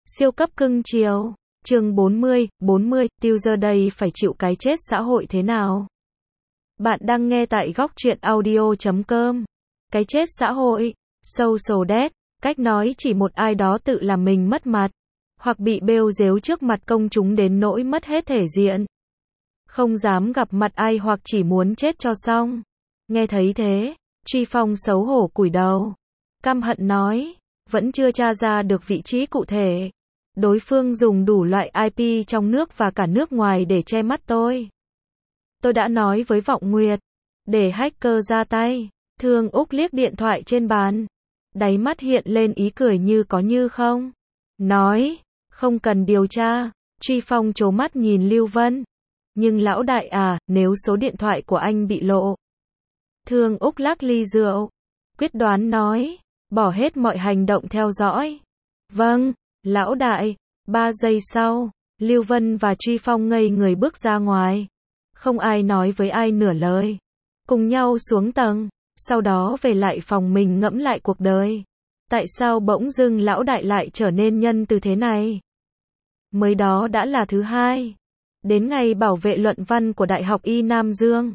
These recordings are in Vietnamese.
Siêu cấp cưng chiều. Chương 40, Tiêu giờ đây phải chịu cái chết xã hội thế nào? Bạn đang nghe tại góc truyện audio.com. Cái chết xã hội, social death, cách nói chỉ một ai đó tự làm mình mất mặt, hoặc bị bêu dếu trước mặt công chúng đến nỗi mất hết thể diện. Không dám gặp mặt ai hoặc chỉ muốn chết cho xong. Nghe thấy thế, Truy Phong xấu hổ cúi đầu, căm hận nói, vẫn chưa tra ra được vị trí cụ thể. Đối phương dùng đủ loại IP trong nước và cả nước ngoài để che mắt tôi. Tôi đã nói với Vọng Nguyệt, để hacker ra tay. Thương Úc liếc điện thoại trên bàn, đáy mắt hiện lên ý cười như có như không. Nói, không cần điều tra. Truy Phong trố mắt nhìn Lưu Vân. Nhưng lão đại à, nếu số điện thoại của anh bị lộ. Thương Úc lắc ly rượu, quyết đoán nói, bỏ hết mọi hành động theo dõi. Vâng, lão đại. 3 giây sau, Lưu Vân và Truy Phong ngây người bước ra ngoài. Không ai nói với ai nửa lời. Cùng nhau xuống tầng, sau đó về lại phòng mình ngẫm lại cuộc đời. Tại sao bỗng dưng lão đại lại trở nên nhân từ thế này? Mới đó đã là thứ hai. Đến ngày bảo vệ luận văn của Đại học Y Nam Dương.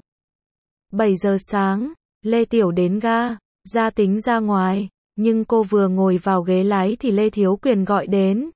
7 giờ sáng, Lê Tiểu đến ga, ra tính ra ngoài. Nhưng cô vừa ngồi vào ghế lái thì Lê Thiếu Quyền gọi đến.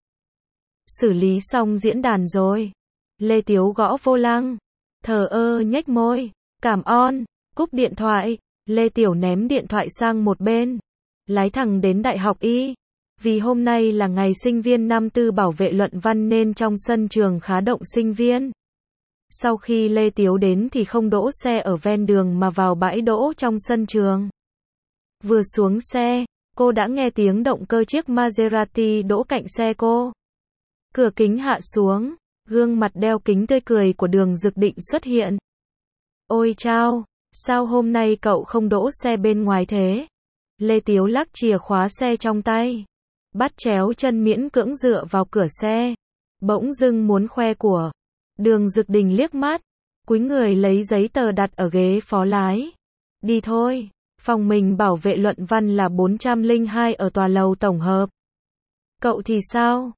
Xử lý xong diễn đàn rồi. Lê Tiếu gõ vô lăng, thờ ơ nhếch môi, cảm ơn, cúp điện thoại. Lê Tiểu ném điện thoại sang một bên, lái thẳng đến Đại học Y. Vì hôm nay là ngày sinh viên năm tư bảo vệ luận văn nên trong sân trường khá động sinh viên. Sau khi Lê Tiếu đến thì không đỗ xe ở ven đường mà vào bãi đỗ trong sân trường. Vừa xuống xe, cô đã nghe tiếng động cơ chiếc Maserati đỗ cạnh xe cô. Cửa kính hạ xuống, gương mặt đeo kính tươi cười của Đường Dực Định xuất hiện. Ôi chao, sao hôm nay cậu không đỗ xe bên ngoài thế? Lê Tiếu lắc chìa khóa xe trong tay, bắt chéo chân miễn cưỡng dựa vào cửa xe, bỗng dưng muốn khoe của. Đường Dực Đình liếc mắt, cúi người lấy giấy tờ đặt ở ghế phó lái. Đi thôi, phòng mình bảo vệ luận văn là 402 ở tòa lầu tổng hợp. Cậu thì sao?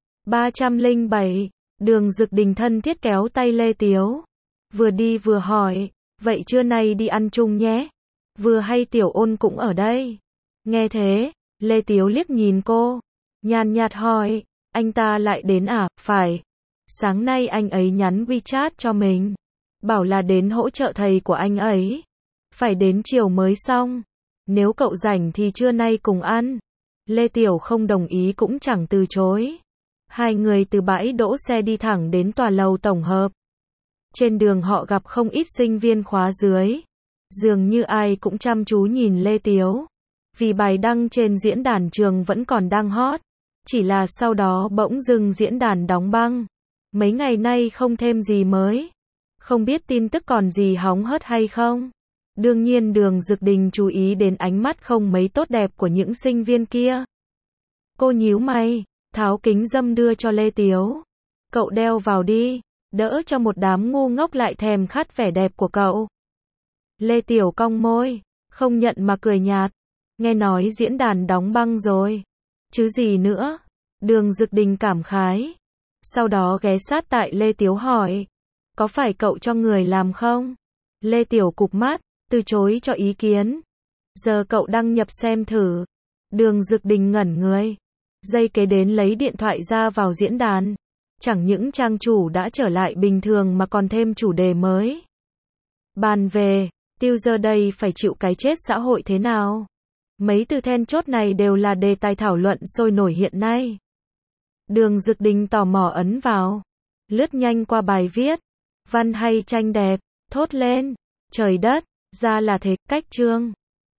307. Đường Dực Đình thân thiết kéo tay Lê Tiếu, vừa đi vừa hỏi, vậy trưa nay đi ăn chung nhé. Vừa hay Tiểu Ôn cũng ở đây. Nghe thế, Lê Tiếu liếc nhìn cô, nhàn nhạt hỏi, anh ta lại đến à? Phải. Sáng nay anh ấy nhắn WeChat cho mình, bảo là đến hỗ trợ thầy của anh ấy. Phải đến chiều mới xong. Nếu cậu rảnh thì trưa nay cùng ăn. Lê Tiểu không đồng ý cũng chẳng từ chối. Hai người từ bãi đỗ xe đi thẳng đến tòa lầu tổng hợp. Trên đường họ gặp không ít sinh viên khóa dưới. Dường như ai cũng chăm chú nhìn Lê Tiếu. Vì bài đăng trên diễn đàn trường vẫn còn đang hot. Chỉ là sau đó bỗng dưng diễn đàn đóng băng. Mấy ngày nay không thêm gì mới. Không biết tin tức còn gì hóng hớt hay không. Đương nhiên Đường Dực Đình chú ý đến ánh mắt không mấy tốt đẹp của những sinh viên kia. Cô nhíu mày, tháo kính râm đưa cho Lê Tiếu. Cậu đeo vào đi, đỡ cho một đám ngu ngốc lại thèm khát vẻ đẹp của cậu. Lê Tiểu cong môi, không nhận mà cười nhạt. Nghe nói diễn đàn đóng băng rồi. Chứ gì nữa? Đường Dực Đình cảm khái. Sau đó ghé sát tại Lê Tiếu hỏi. Có phải cậu cho người làm không? Lê Tiểu cụp mắt, từ chối cho ý kiến. Giờ cậu đăng nhập xem thử. Đường Dực Đình ngẩn người. Giây kế đến lấy điện thoại ra vào diễn đàn. Chẳng những trang chủ đã trở lại bình thường mà còn thêm chủ đề mới. Bàn về, Tiêu giờ đây phải chịu cái chết xã hội thế nào? Mấy từ then chốt này đều là đề tài thảo luận sôi nổi hiện nay. Đường Dực Đình tò mò ấn vào. Lướt nhanh qua bài viết. Văn hay tranh đẹp, thốt lên. Trời đất, ra là thế, cách chương.